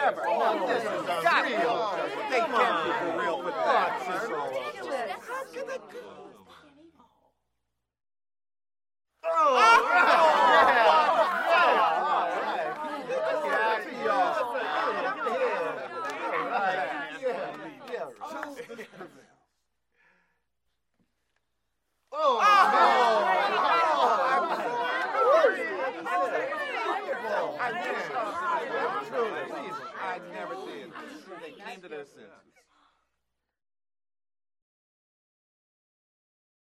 never. No, this is unreal. They can't be for real with that. I never did. They came to their senses.